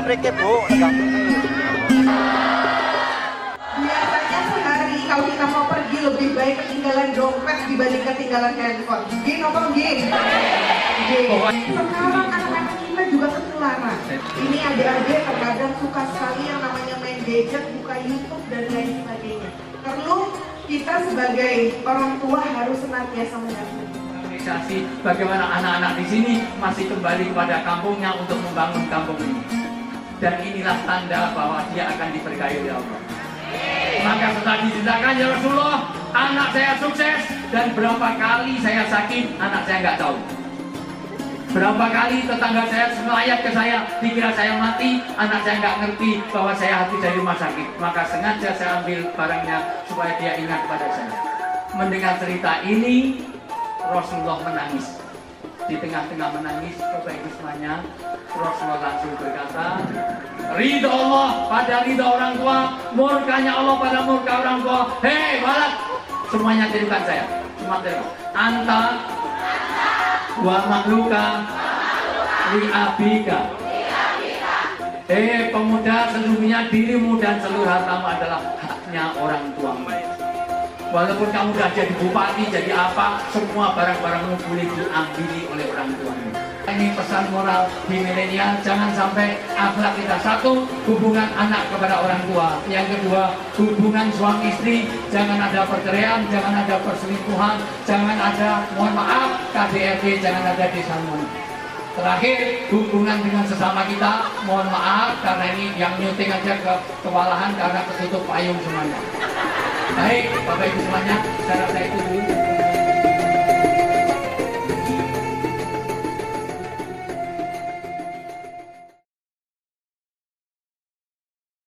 mriki, Bu. Biasanya sehari kalau kita mau pergi lebih baik ketinggalan dompet dibanding ketinggalan handphone. Gini ngomong gini. Sekarang anak-anak kita juga ketularan. Ini adik-adik terkadang suka sekali yang namanya main gadget, buka YouTube dan lain sebagainya. Perlu kita sebagai orang tua harus senantiasa mendampingi. Bagaimana anak-anak di sini masih kembali kepada kampungnya untuk membangun kampung ini. Dan inilah tanda bahwa dia akan diberkahi oleh Allah. Maka setelah diceritakan ya Rasulullah, anak saya sukses, dan berapa kali saya sakit, anak saya nggak tahu. Berapa kali tetangga saya melayat ke saya, dikira saya mati, anak saya nggak ngerti bahwa saya habis dari rumah sakit. Maka sengaja saya ambil barangnya supaya dia ingat pada saya. Mendengar cerita ini, Rasulullah menangis. Di tengah-tengah menangis, Bapak Ibu semuanya, Rasulullah langsung berkata, ridho Allah pada ridho orang tua, murkanya Allah pada murka orang tua. Hei balak, semuanya tirukan saya. Semua tirukan. Anta wa makluka li abika. Hei pemuda, sesungguhnya dirimu dan seluruh hartamu adalah haknya orang tuamu. Walaupun kamu sudah jadi bupati, jadi apa, semua barang-barangmu boleh diambil oleh orang tuamu. Ini pesan moral di milenial, jangan sampai akhlak kita. Satu, hubungan anak kepada orang tua. Yang kedua, hubungan suami istri, jangan ada perceraian, jangan ada perselingkuhan, jangan ada, mohon maaf, KDRT, jangan ada disharmoni. Terakhir, hubungan dengan sesama kita, mohon maaf, karena ini yang nyuting aja kewalahan karena ketutup payung semuanya. Baik, Bapak Ibu semuanya, saya rasa itu dulu.